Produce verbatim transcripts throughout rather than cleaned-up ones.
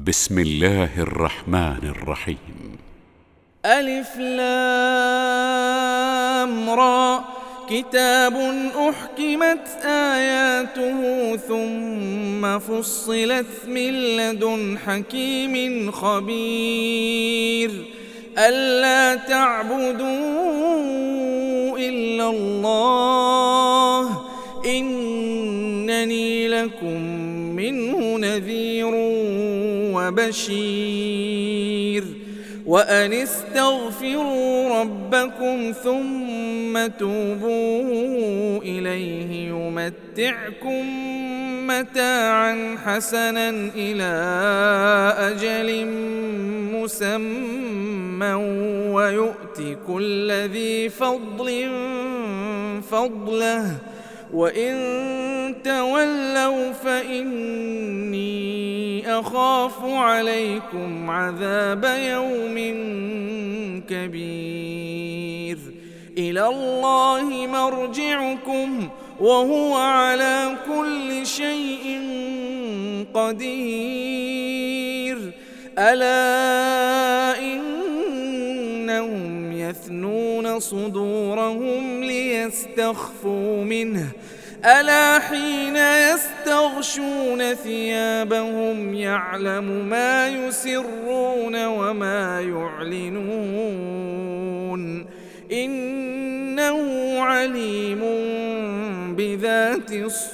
بسم الله الرحمن الرحيم. ألف لام را، كتاب أحكمت آياته ثم فصلت من لدن حكيم خبير. ألا تعبدوا إلا الله إنني لكم منه نذير وبشير. وأن استغفروا ربكم ثم توبوا إليه يمتعكم متاعا حسنا إلى أجل مسمى ويؤت كل ذي فضل فضله وإن تولوا فإني أخاف عليكم عذاب يوم كبير. إلى الله مرجعكم وهو على كل شيء قدير. ألا إنهم يثنون صدورهم ليستخفوا منه ألا حين يستغشون ثيابهم يعلم ما يسرون وما يعلنون إنه عليم بذات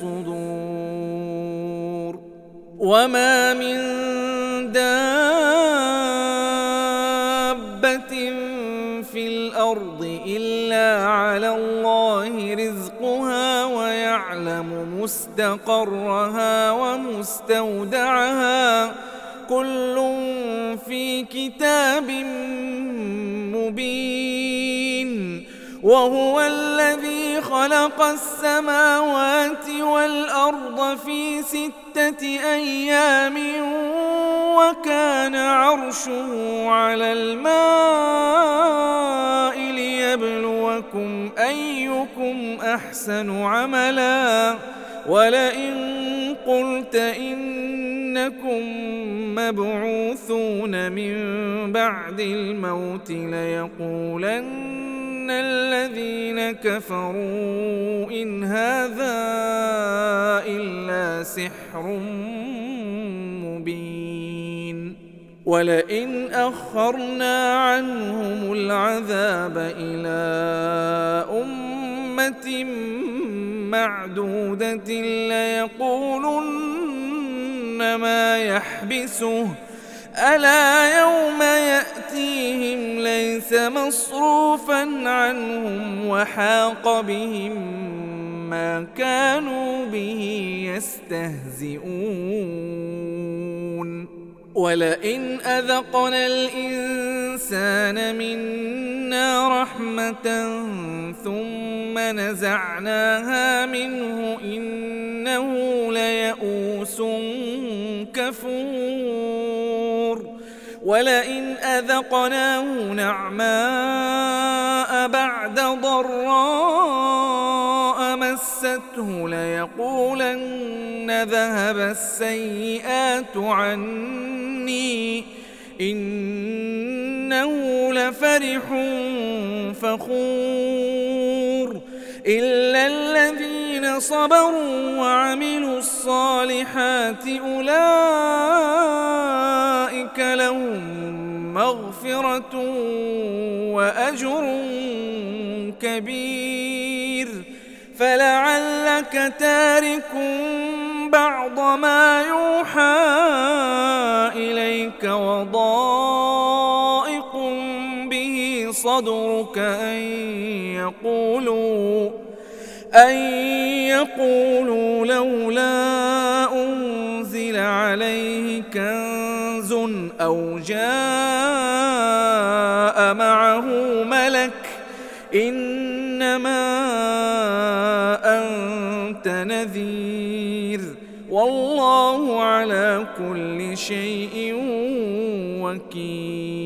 الصدور. وما من دابة في الأرض إلا على الله رزقها ويعلم مستقرها ومستودعها كل في كتاب مبين. وهو الذي خلق السماوات والأرض في ستة أيام وكان عرشه على الماء ليبلوكم أيكم أحسن عملا. ولئن قلت إنكم مبعوثون من بعد الموت ليقولن الذين كفروا إن هذا إلا سحر مبين. ولئن أخرنا عنهم العذاب إلى أمة معدودة ليقولن ما يحبسه ألا يوم يأتيهم ليس مصروفا عنهم وحاق بهم ما كانوا به يستهزئون. ولئن أذقنا الإنسان منا رحمة ثم نزعناها منه إنه ليئوس كفور. ولئن أذقناه نعماء بعد ضراء مسته ليقولن ذهب السيئات عني إنه لفرح فخور. إلا الذين صبروا وعملوا الصالحات أولئك لهم مغفرة وأجر كبير. فلعلك تارك بعض ما يوحى إليك وضائق به صدرك أن يقولوا أن يقولوا لولا أنزل عليه كنز أو جاء معه ملك إنما أنت نذير والله على كل شيء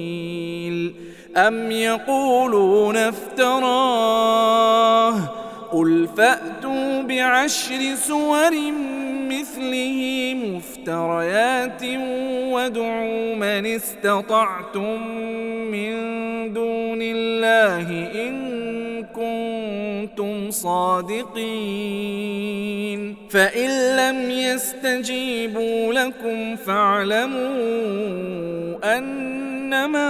وكيل. أم يقولون افتراه قل فأتوا بعشر سور مثله مفتريات وادعوا من استطعتم من دون الله إن كنتم صادقين فإن لم يستجيبوا لكم فاعلموا أنما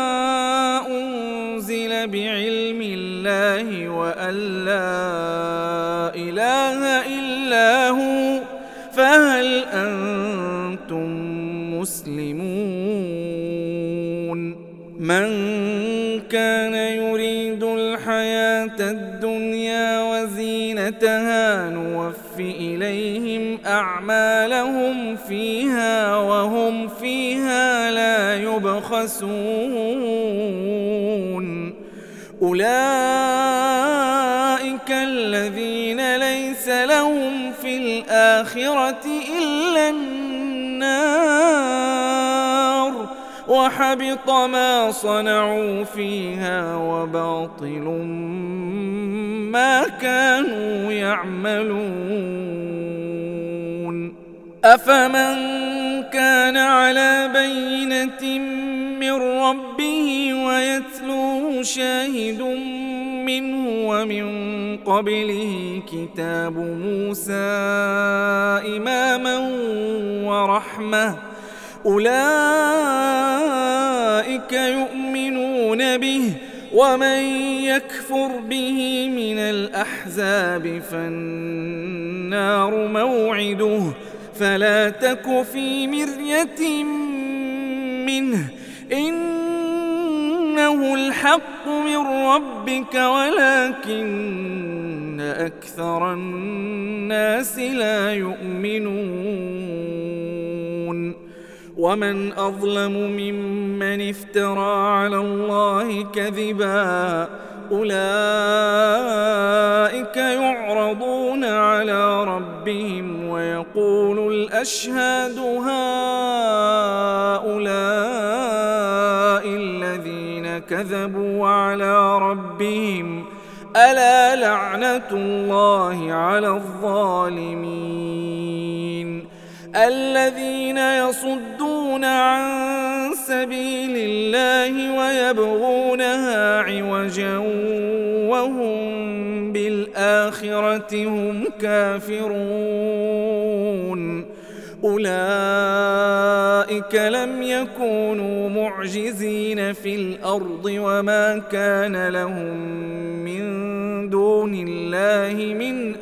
أنزل بعلم الله وأن لا إله إلا هو فهل أنتم مسلمون من كان يريد الحياة الدنيا وزينتها نوف إليهم أعمالهم فيها وهم فيها لا يبخسون أولئك الذين ليس لهم في الآخرة إلا النار وحبط ما صنعوا فيها وباطل ما كانوا يعملون أفمن كان على بينة من ربه ويتلوه شاهد منه ومن قبله كتاب موسى إماما ورحمة أولئك يؤمنون به ومن يكفر به من الأحزاب فالنار موعده فلا تك في مرية منه إنه الحق من ربك ولكن أكثر الناس لا يؤمنون ومن أظلم ممن افترى على الله كذبا أولئك يعرضون على ربهم ويقول الأشهاد هؤلاء الذين كذبوا على ربهم ألا لعنة الله على الظالمين الذين يصدون عن سبيل الله ويبغونها عوجا وهم بالآخرة هم كافرون أولئك لم يكونوا معجزين في الأرض وما كان لهم من دون الله من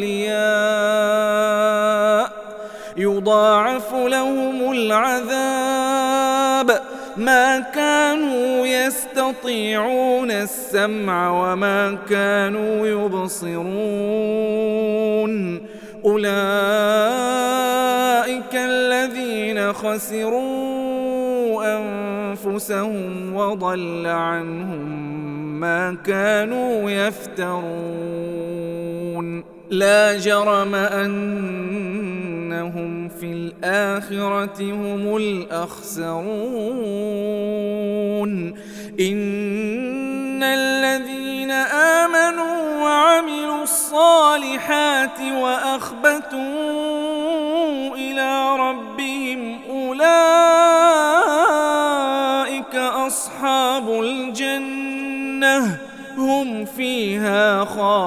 أولياء يضاعف لهم العذاب ما كانوا يستطيعون السمع وما كانوا يبصرون أولئك الذين خسروا أنفسهم وضل عنهم ما كانوا يفترون لا جرم أنهم في الآخرة هم الأخسرون إن الذين آمنوا وعملوا الصالحات وأخبتوا إلى ربهم أولئك أصحاب الجنة هم فيها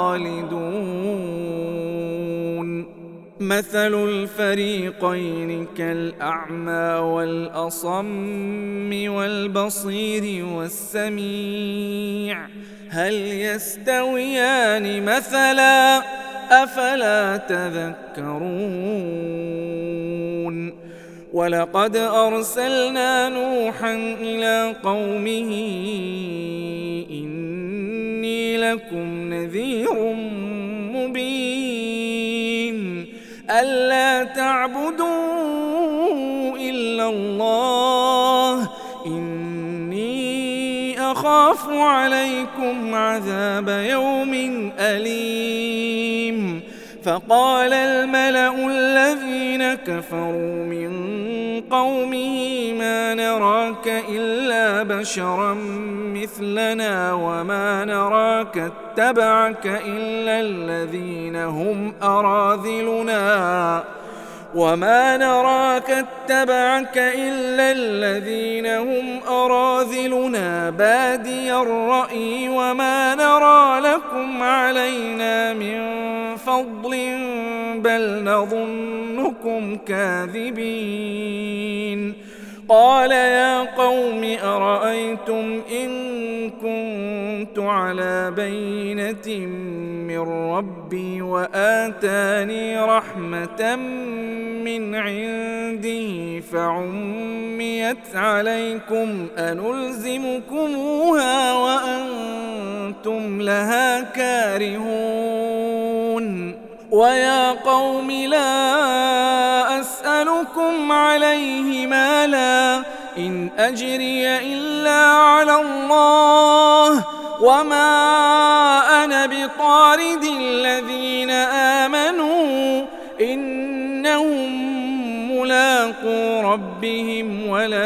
خالدون مثل الفريقين كالأعمى والأصم والبصير والسميع هل يستويان مثلا أفلا تذكرون ولقد أرسلنا نوحا إلى قومه إني لكم نذير مبين ألا تعبدوا إلا الله إني أخاف عليكم عذاب يوم أليم فقال الملأ الذين كفروا من قومه ما نراك إلا بشرا مثلنا وما نراك اتبعك إلا الذين هم أراذلنا وما نراك اتبعك إلا الذين هم أراذلنا بادي الرأي وما نرى لكم علينا من فضل بل نظنكم كاذبين. قال يا قوم أرأيتم إن كنت على بينة من ربي وآتاني رحمة من عنده فعميت عليكم أنلزمكموها وأنتم لها كارهون. ويا قوم لا أسألكم عليه مالا إن أجري إلا على الله وما أنا بطارد الذين آمنوا إنهم ملاقو ربهم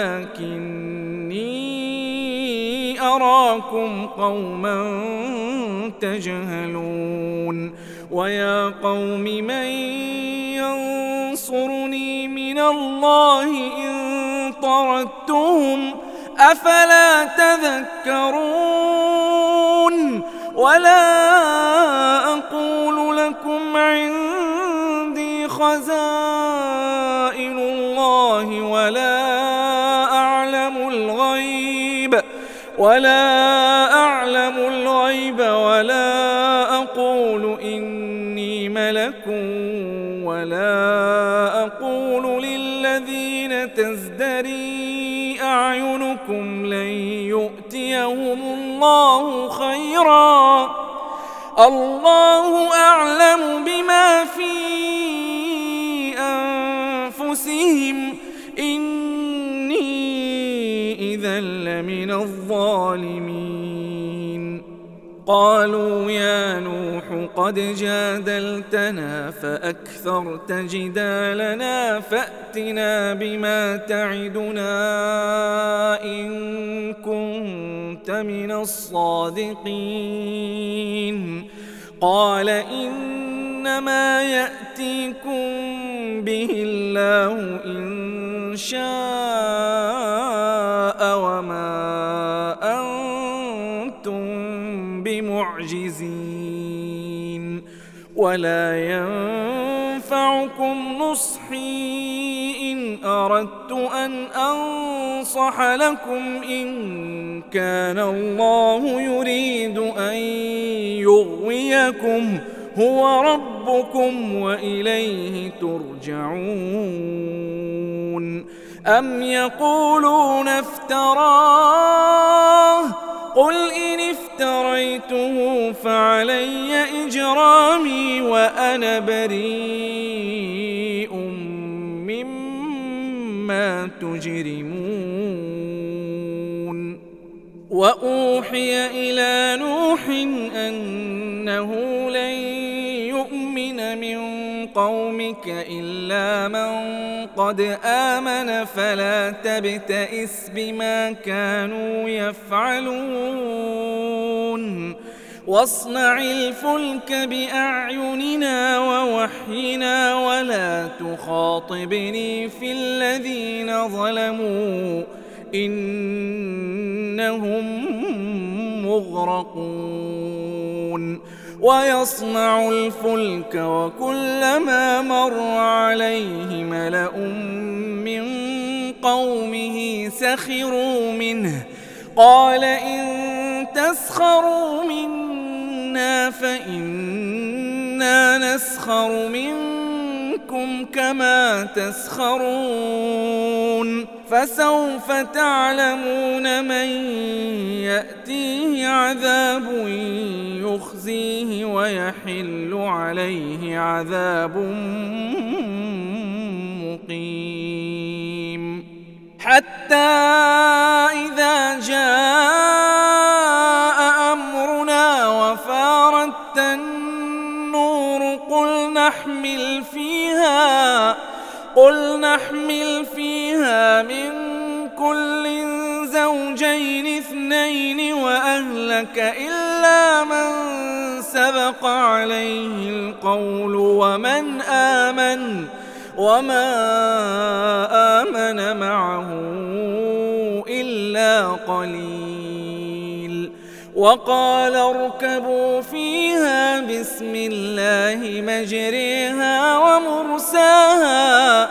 ولكني أراكم قوما تجهلون. ويا قوم من ينصرني من الله إن طردتهم أفلا تذكرون. ولا أقول لكم عندي خزائن الله ولا أعلم الغيب ولا أعلم الغيب ولا أقول إني ملك ولا أقول للذين تزدري أعينكم لن يؤتيهم الله خيرا الله أعلم بما في أنفسهم إني إذا لمن الظالمين. قالوا يا نوح قد جادلتنا فأكثرت جدالنا فأتنا بما تعدنا إن كنت من الصادقين. قال إنما يأتيكم به الله إن شاء وما أنتم بمعجزين ولا ينفعكم نصحي إن أردت أن أنصح لكم إن كان الله يريد أن يغويكم هو ربكم وإليه ترجعون. أم يقولون افتراه قل إن افتريته فعلي إجرامي وأنا بريء مما تجرمون. وأوحي إلى نوح أنه لن يؤمن من قومك إلا من قد آمن فلا تبتئس بما كانوا يفعلون. واصنع الفلك بأعيننا ووحينا ولا تخاطبني في الذين ظلموا إنهم مغرقون. ويصنع الفلك وكلما مر عليه ملأ من قومه سخروا منه قال إن تسخروا منا فإنا نسخر منكم كما تسخرون. فسوف تعلمون من يأتيه عذاب يخزيه ويحل عليه عذاب مقيم. حتى إذا جاء أمرنا وفارت النور قل نحمل فيها قل نحمل فيها اثنين وأهلك إلا من سبق عليه القول ومن آمن وما آمن معه إلا قليل. وقال اركبوا فيها بسم الله مجريها ومرساها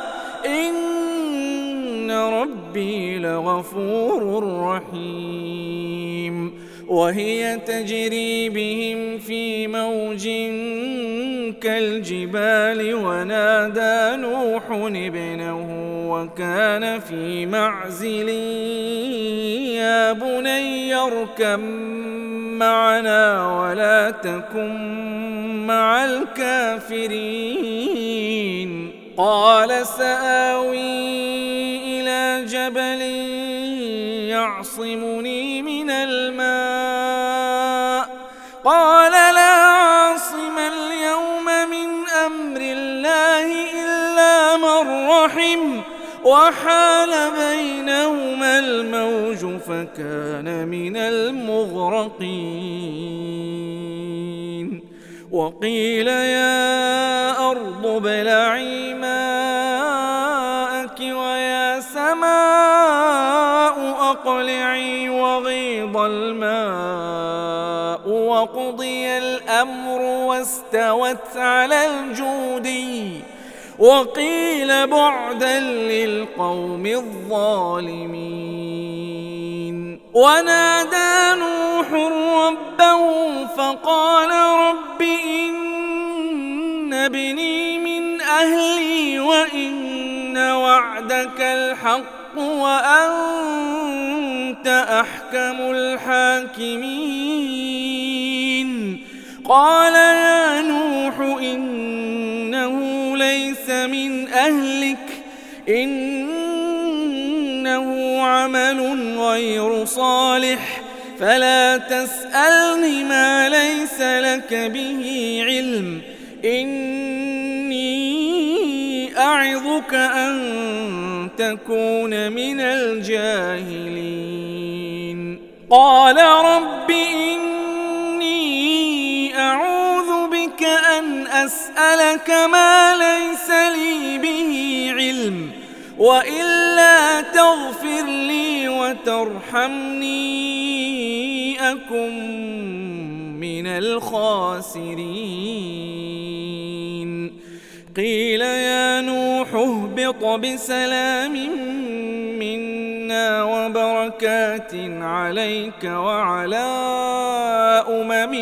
إن ربي لغفور رحيم. وهي تجري بهم في موج كالجبال ونادى نوح ابنه وكان في معزل يا بني اركب معنا ولا تكن مع الكافرين. قال سآوي إلى جبل يعصمني من الماء قال لا عاصم اليوم من أمر الله إلا من رحم وحال بينهما الموج فكان من المغرقين. وقيل يا أرض ابلعي ماءك ويا سماء أقلعي وغيض الماء وقضي الأمر واستوت على الجودي وقيل بعدا للقوم الظالمين. ونادى نوح ربه فقال رب إن ابني من أهلي وإن وعدك الحق وأنت أحكم الحاكمين. قال يا نوح إنه ليس من أهلك إنه عمل غير صالح فلا تسألني ما ليس لك به علم إني أعظك أن تكون من الجاهلين. قال رب إني أعوذ بك أن أسألك ما ليس لي به علم وإلا تغفر لي وترحمني أكن من الخاسرين. قيل يا نوح اهبط بسلام منا وبركات عليك وعلى أمم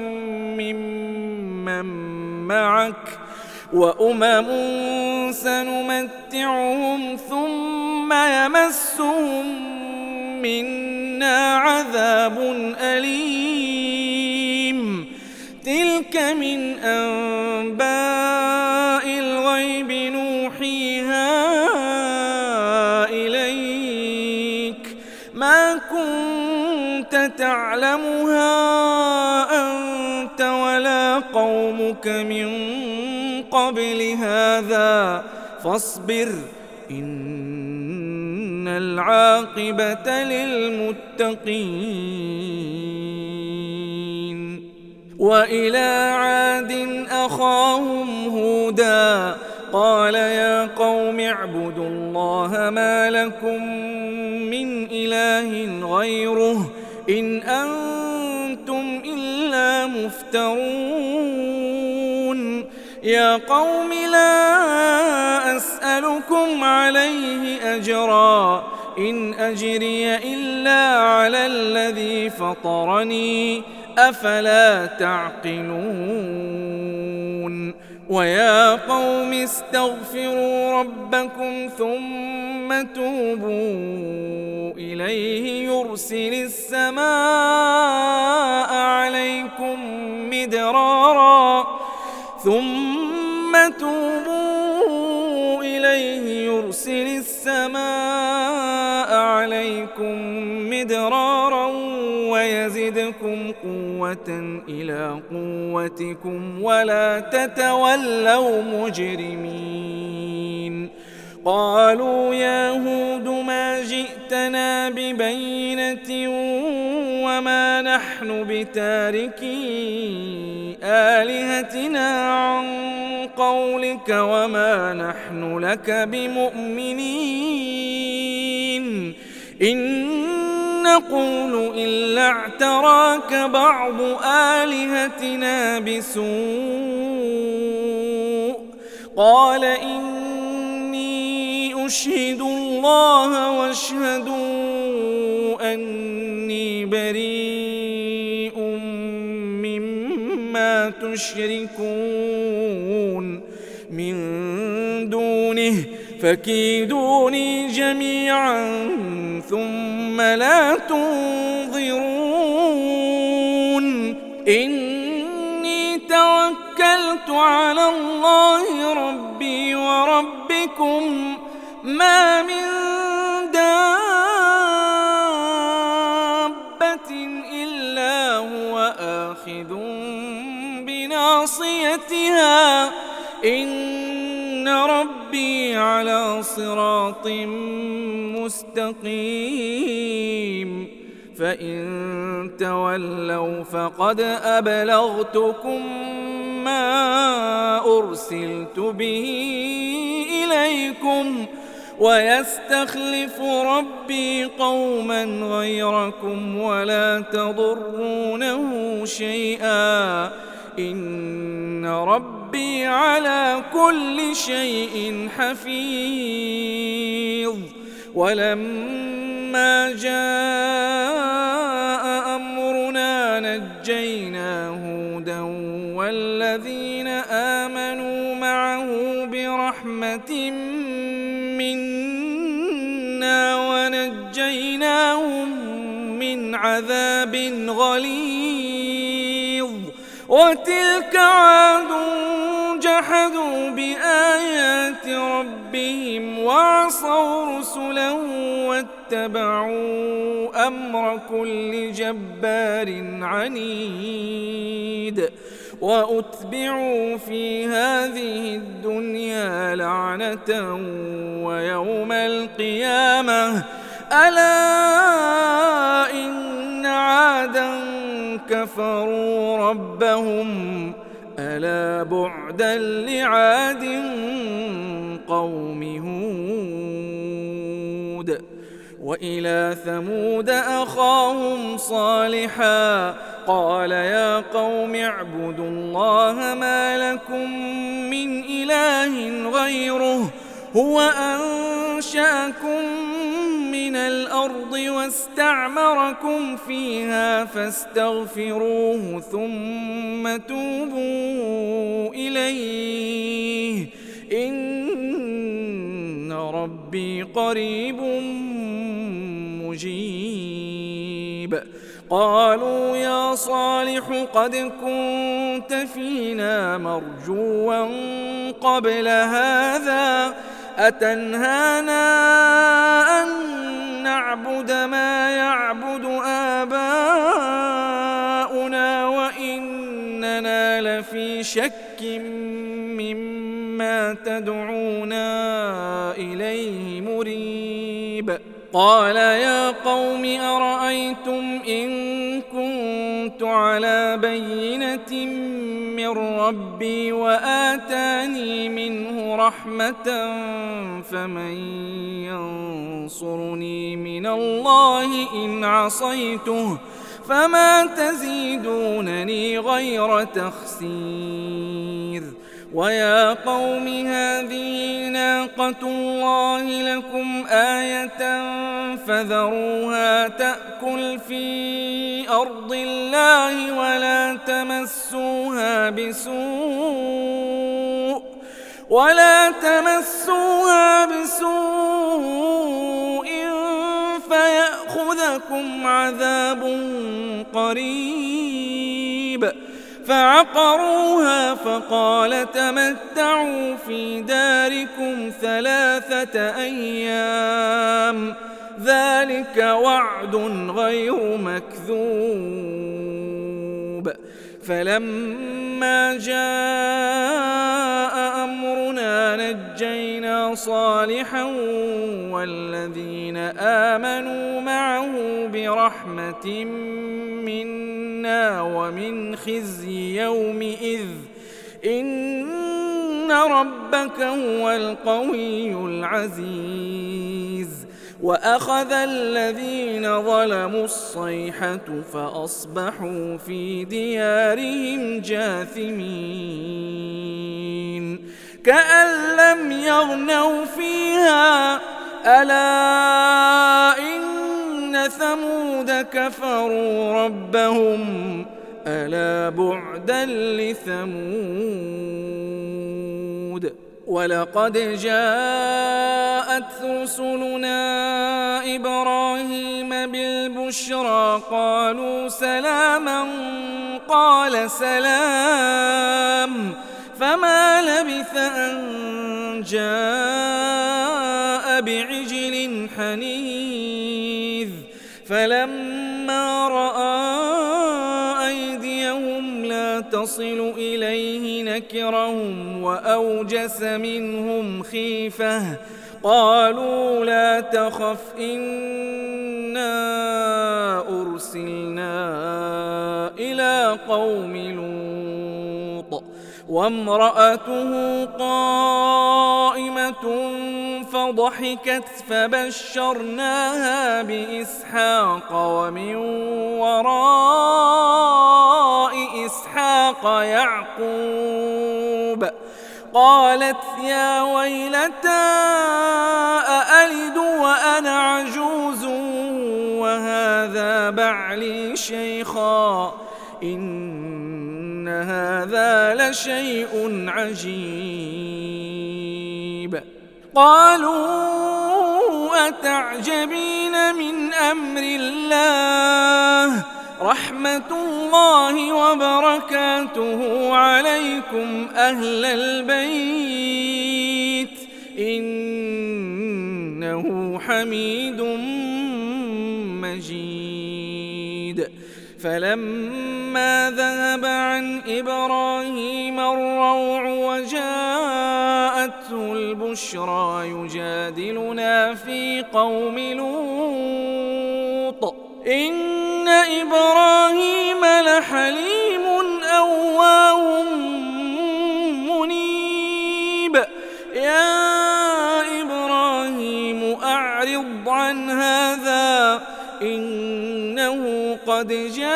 ممن معك وأمم سنمتعهم ثم يمسهم منا عذاب أليم. تلك من أنباء الغيب نوحيها إليك ما كنت تعلمها أنت ولا قومك من قبل هذا فاصبر إن العاقبة للمتقين. وإلى عاد أخاهم هودا قال يا قوم اعبدوا الله ما لكم من إله غيره إن أنتم إلا مفترون. يا قوم لا أسألكم عليه أجرا إن أجري إلا على الذي فطرني أفلا تعقلون. ويا قوم استغفروا ربكم ثم توبوا إليه يرسل السماء عليكم مدرارا ثم توبوا إليه يرسل السماء عليكم مدرارا ويزدكم قوة إلى قوتكم ولا تتولوا مجرمين. قالوا يا هود ما جئتنا ببينة وما نحن بتاركي آلهتنا عن قولك وما نحن لك بمؤمنين إن نقول إلا اعتراك بعض آلهتنا بسوء قال إني أشهد الله واشهدوا أني بريء مما تشركون من دونه فكيدوني جميعا ثم لا تنظرون إني توكلت على الله ربي وربكم ما من دابة إلا هو آخذ بناصيتها إن ربي على صراط مستقيم فإن تولوا فقد أبلغتكم ما أرسلت به إليكم ويستخلف ربي قوما غيركم ولا تضرونه شيئا إن ربي على كل شيء حفيظ ولما جاء أمرنا نجينا هودا والذين آمنوا معه برحمة منا ونجيناهم من عذاب غليظ وتلك عاد جحدوا بآيات ربهم وعصوا رسله واتبعوا أمر كل جبار عنيد وأتبعوا في هذه الدنيا لعنة ويوم القيامة ألا إن عادا كفروا ربهم ألا بعدا لعاد قوم هود وإلى ثمود أخاهم صالحا قال يا قوم اعبدوا الله ما لكم من إله غيره هو أنشأكم من الأرض واستعمركم فيها فاستغفروه ثم توبوا إليه إن ربي قريب مجيب قالوا يا صالح قد كنت فينا مرجوا قبل هذا أتنهانا أن نعبد ما يعبد آباؤنا وإننا لفي شك مما تدعونا إليه مريب قال يا قوم أرأيتم إن كنت على بينة من ربي وآتاني منه رحمة فمن ينصرني من الله إن عصيته فما تزيدونني غير تخسير ويا قوم هذه ناقة الله لكم آية فذروها تأكل في أرض الله ولا تمسوها بسوء ولا تمسوها بسوء فيأخذكم عذاب قريب فعقروها فقال تمتعوا في داركم ثلاثة أيام ذلك وعد غير مكذوب فلما جاء أمرنا نجينا صالحا والذين آمنوا معه برحمة منا ومن خزي يومئذ إن ربك هو القوي العزيز وأخذ الذين ظلموا الصيحة فأصبحوا في ديارهم جاثمين كأن لم يغنوا فيها ألا إن ثمود كفروا ربهم ألا بعدا لثمود ولقد جاءت رسلنا إبراهيم بالبشرى قالوا سلاما قال سلام فما لبث أن جاء بعجل حنيذ فلما رأى أيديهم لا تصل إليه نكرهم وأوجس منهم خيفة قالوا لا تخف إنا أرسلنا إلى قوم لوط وامرأته قائمة فضحكت فبشرناها بإسحاق ومن وراء إسحاق يعقوب قالت يا ويلتى أألد وأنا عجوز وهذا بعلي شيخا إن هذا لشيء عجيب قالوا أتعجبين من أمر الله رحمة الله وبركاته عليكم أهل البيت إنه حميد مجيد فلما ذهب عن إبراهيم الروع وجاءته البشرى يجادلنا في قوم لوط إن إبراهيم لحليم أواه منيب يا إبراهيم أعرض عن هذا إنه قد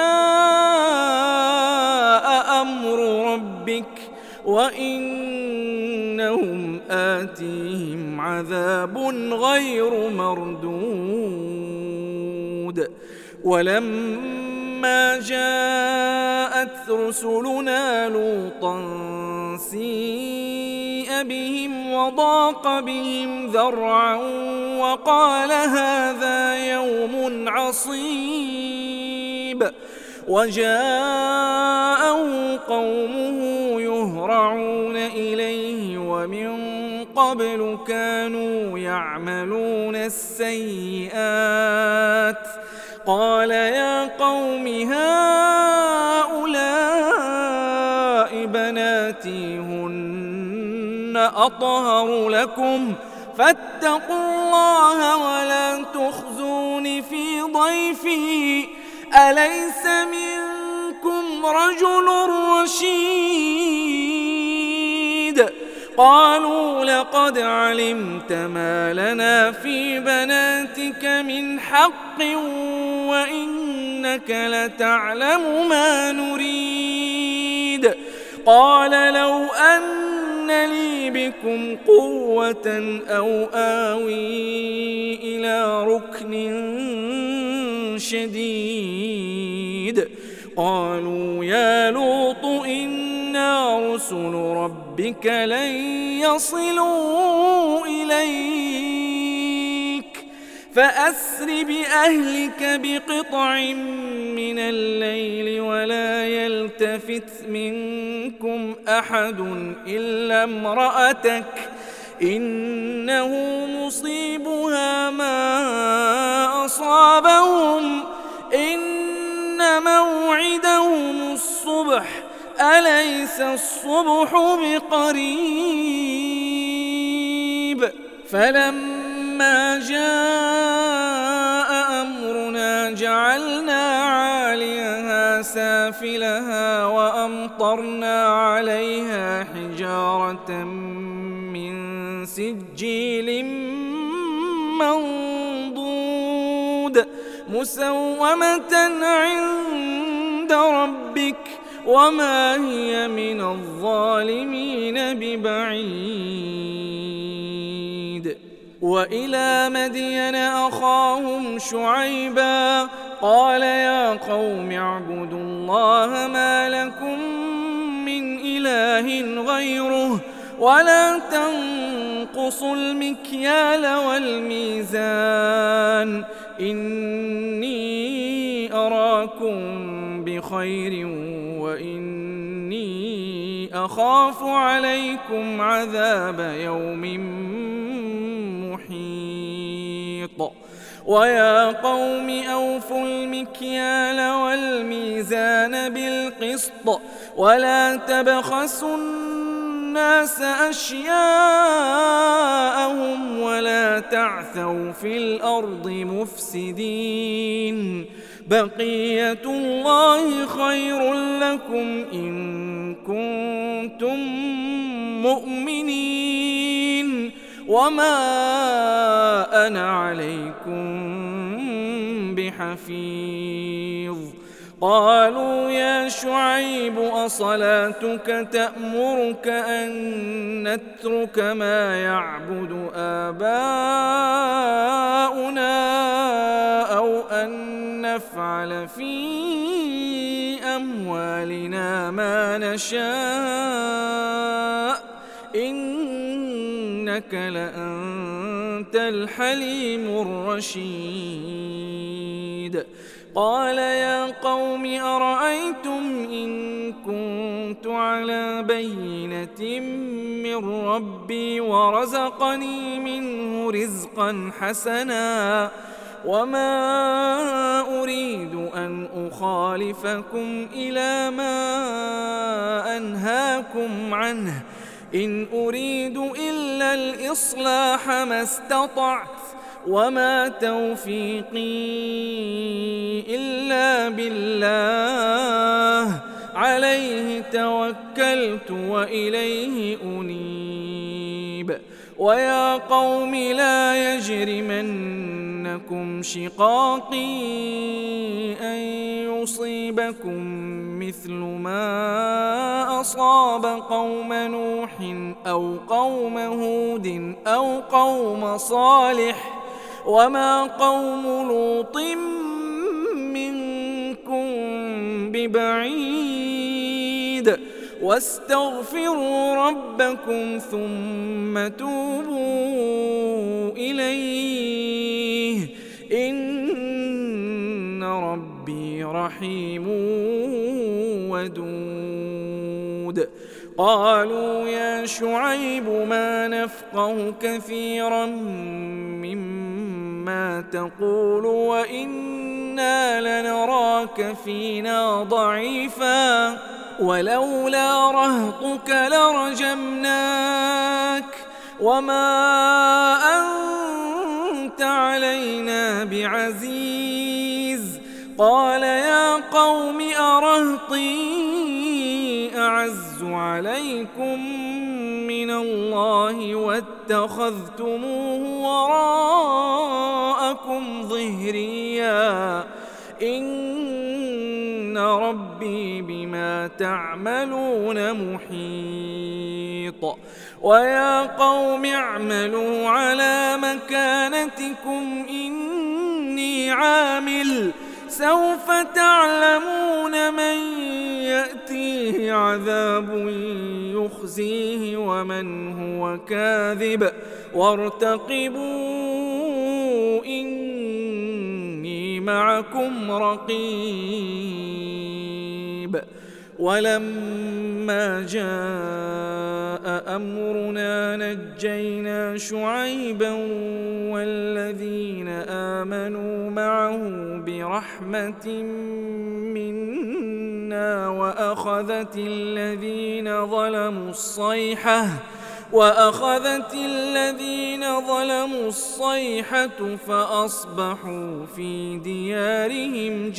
جاء أمر ربك وإنهم آتيهم عذاب غير مردود ولما جاءت رسلنا لوطا سيء بهم وضاق بهم ذرعا وقال هذا يوم عصيب وجاءه قومه يهرعون إليه ومن قبل كانوا يعملون السيئات قال يا قوم هؤلاء بناتي هن أطهر لكم فاتقوا الله ولا تخزون في ضيفي أليس منكم رجل رشيد قالوا لقد علمت ما لنا في بناتك من حق وإنك لتعلم ما نريد قال لو أن لي بكم قوة أو آوي إلى ركن شديد قالوا يا لوط إنا رسل ربك لن يصلوا إليك فأسر بأهلك بقطع من الليل ولا يلتفت منكم أحد إلا امرأتك إنه مصيبها ما أصابهم إن موعدهم الصبح أليس الصبح بقريب فلما جاء أمرنا جعلنا عاليها سافلها وأمطرنا عليها حجارة من سجيل منضود مسومة عند ربك وما هي من الظالمين ببعيد. وإلى مدين أخاهم شعيبا قال يا قوم اعبدوا الله ما لكم من إله غيره ولا تنقصوا المكيال والميزان إني أراكم بخير وإني أخاف عليكم عذاب يوم محيط. ويا قوم أوفوا المكيال والميزان بالقسط ولا تبخسوا الناس أشياءهم ولا تعثوا في الأرض مفسدين بقية الله خير لكم إن كنتم مؤمنين وما أنا عليكم بحفيظ. قالوا يا شعيب أصلاتك تأمرك أن نترك ما يعبد آباؤنا أو أن نفعل في أموالنا ما نشاء إنك لأنت الحليم الرشيد. قال يا قوم أرأيتم إن كنت على بينة من ربي ورزقني منه رزقا حسنا وما أريد أن أخالفكم إلى ما أنهاكم عنه إن أريد إلا الإصلاح ما استطعت وما توفيقي إلا بالله عليه توكلت وإليه أنيب. ويا قوم لا يجرمنكم شقاقي أن يصيبكم مثل ما أصاب قوم نوح أو قوم هود أو قوم صالح وما قوم لوط منكم ببعيد واستغفروا ربكم ثم توبوا إليه إن ربي رحيم ودود. قالوا يا شعيب ما نفقه كثيرا مما تقول وإنا لنراك فينا ضعيفا ولولا رهطك لرجمناك وما أنت علينا بعزيز. قال يا قوم أرهطي أعز عليكم من الله واتخذتموه وراءكم ظهريا إن ربي بما تعملون محيط. ويا قوم اعملوا على مكانتكم إني عامل سوف تعلمون من يأتيه عذاب يخزيه ومن هو كاذب وارتقبوا إني معكم رقيب. ولما جاء أمرنا نجينا شعيبا والذين آمنوا معه برحمة منا وأخذت الذين ظلموا الصيحة وأخذت الذين ظلموا الصيحة فأصبحوا في ديارهم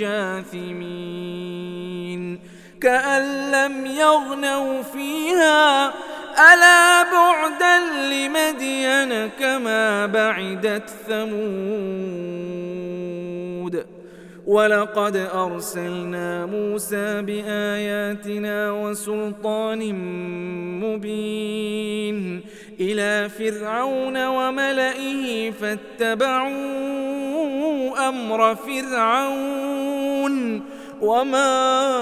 جاثمين كأن لم يغنوا فيها ألا بعدا لمدين كما بعدت ثمود ولقد أرسلنا موسى بآياتنا وسلطان مبين إلى فرعون وملئه فاتبعوا أمر فرعون وما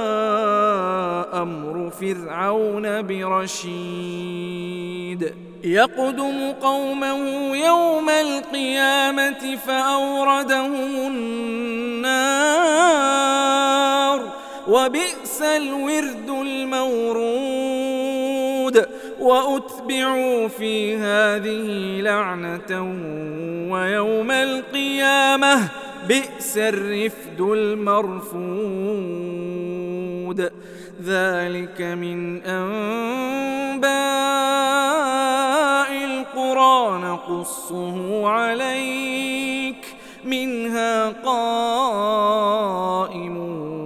أمر فرعون برشيد يقدم قومه يوم القيامة فأوردهم النار وبئس الورد المورود وأتبعوا في هذه لعنة ويوم القيامة بئس الرفد المرفود ذلك من أنباء القرى نقصه عليك منها قائم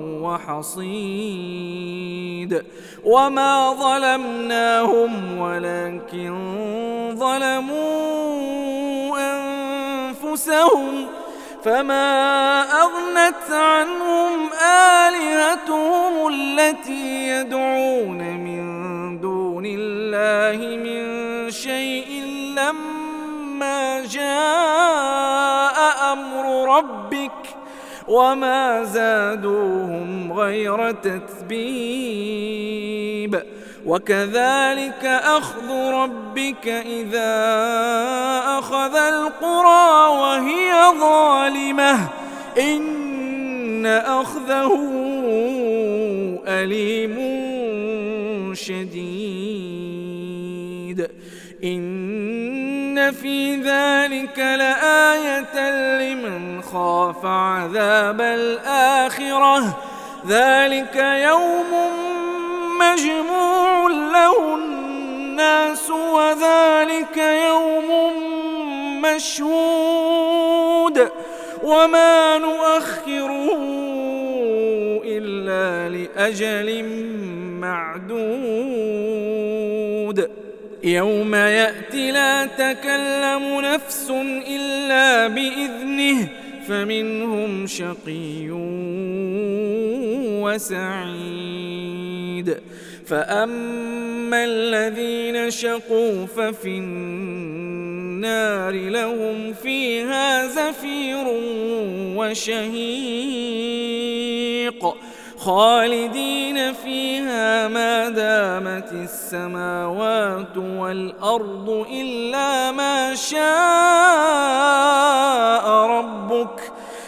وحصيد وما ظلمناهم ولكن ظلموا أنفسهم فما أغنت عنهم آلهتهم التي يدعون من دون الله من شيء لما جاء أمر ربك وما زادوهم غير تتبيب وكذلك أخذ ربك إذا أخذ القرى وهي ظالمة إن أخذه أليم شديد إن في ذلك لآية لمن خاف عذاب الآخرة ذلك يوم مجموع له الناس وذلك يوم مشهود وما نؤخره إلا لأجل معدود يوم يأتي لا تكلم نفس إلا بإذنه فمنهم شقي وسعيد فأما الذين شقوا ففي النار لهم فيها زفير وشهيق خالدين فيها ما دامت السماوات والأرض إلا ما شاء ربك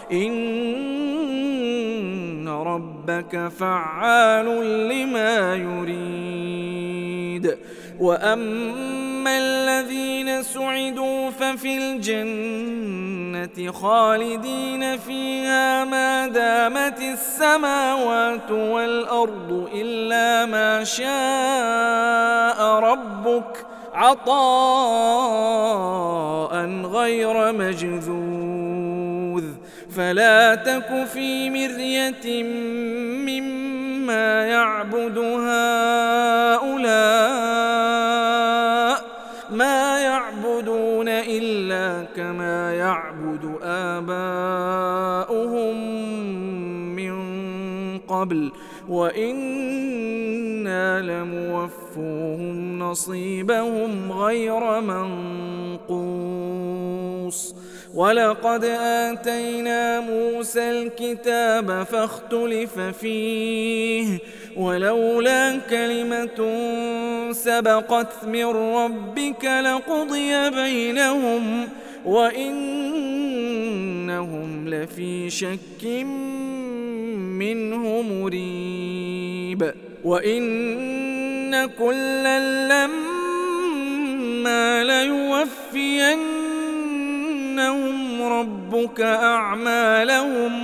إن ربك فعال لما يريد وأما الذين سعدوا ففي الجنة خالدين فيها ما دامت السماوات والأرض إلا ما شاء ربك عطاء غير مجذوذ فلا تك في مرية مما يعبد هؤلاء ما يعبدون إلا كما يعبد آباؤهم من قبل وإنا لموفوهم نصيبهم غير منقوص ولقد آتينا موسى الكتاب فاختلف فيه ولولا كلمة سبقت من ربك لقضي بينهم وإنهم لفي شك منه مريب وإن كلا لما ليوفينهم ربك أعمالهم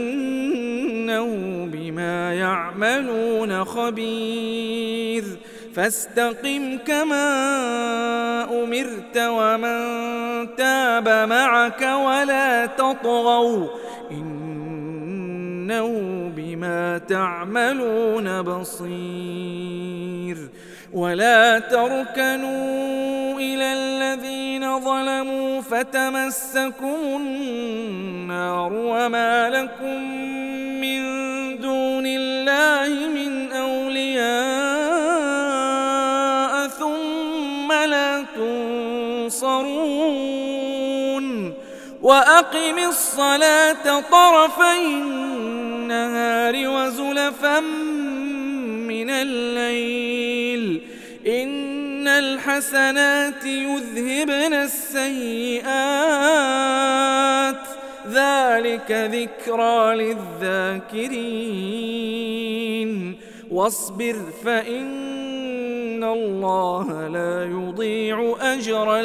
إنه بما يعملون خبير فاستقم كما أمرت ومن تاب معك ولا تطغوا إنه بما تعملون بصير ولا تركنوا إلى الذين ظلموا فتمسكم النار وما لكم من دون الله من أولياء ثم لا تنصرون وأقم الصلاة طرفي النهار وزلفا من الليل إن الحسنات يذهبن السيئات ذلك ذكرى للذاكرين واصبر فإن الله لا يضيع أجر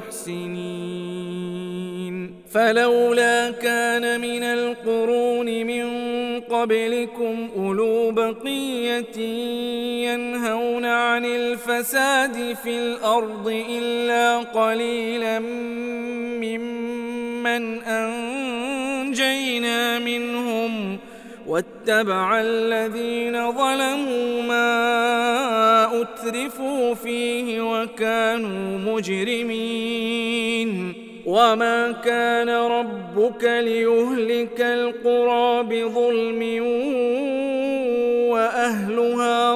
المحسنين فلولا كان من القرون من قبلكم أولو بقية ينهون عن الفساد في الأرض إلا قليلا ممن أنجينا منهم واتبع الذين ظلموا ما أترفوا فيه وكانوا مجرمين وما كان ربك ليهلك القرى بظلم وأهلها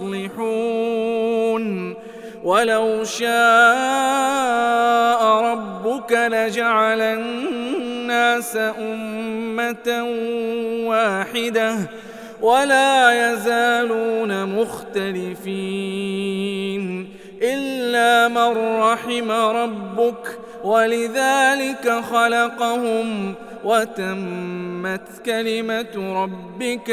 مصلحون ولو شاء ربك لجعل الناس أمة واحدة ولا يزالون مختلفين إلا من رحم ربك ولذلك خلقهم وتمت كلمة ربك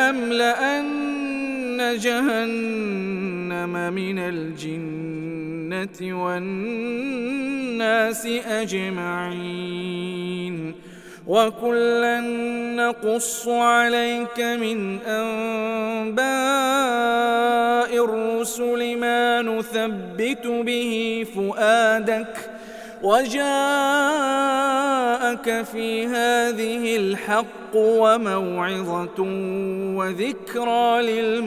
لأملأن جهنم من الجنة والناس أجمعين وكلا نقص عليك من أنباء الرسل ما نثبت به فؤادك وجاءك في هذه الحق وموعظة وذكرى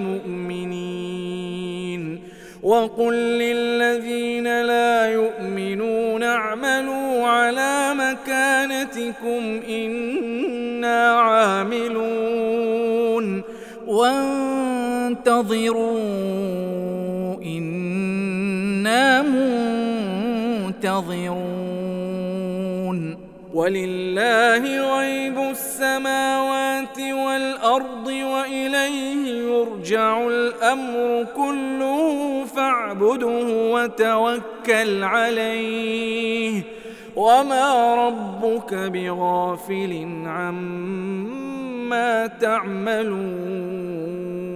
للمؤمنين وقل للذين لا يؤمنون اعملوا على مكانتكم إنا عاملون وانتظروا إنا منتظرون ولله غيب السماوات والأرض وإليه يرجع الأمر كله فاعبده وتوكل عليه وما ربك بغافل عما تعملون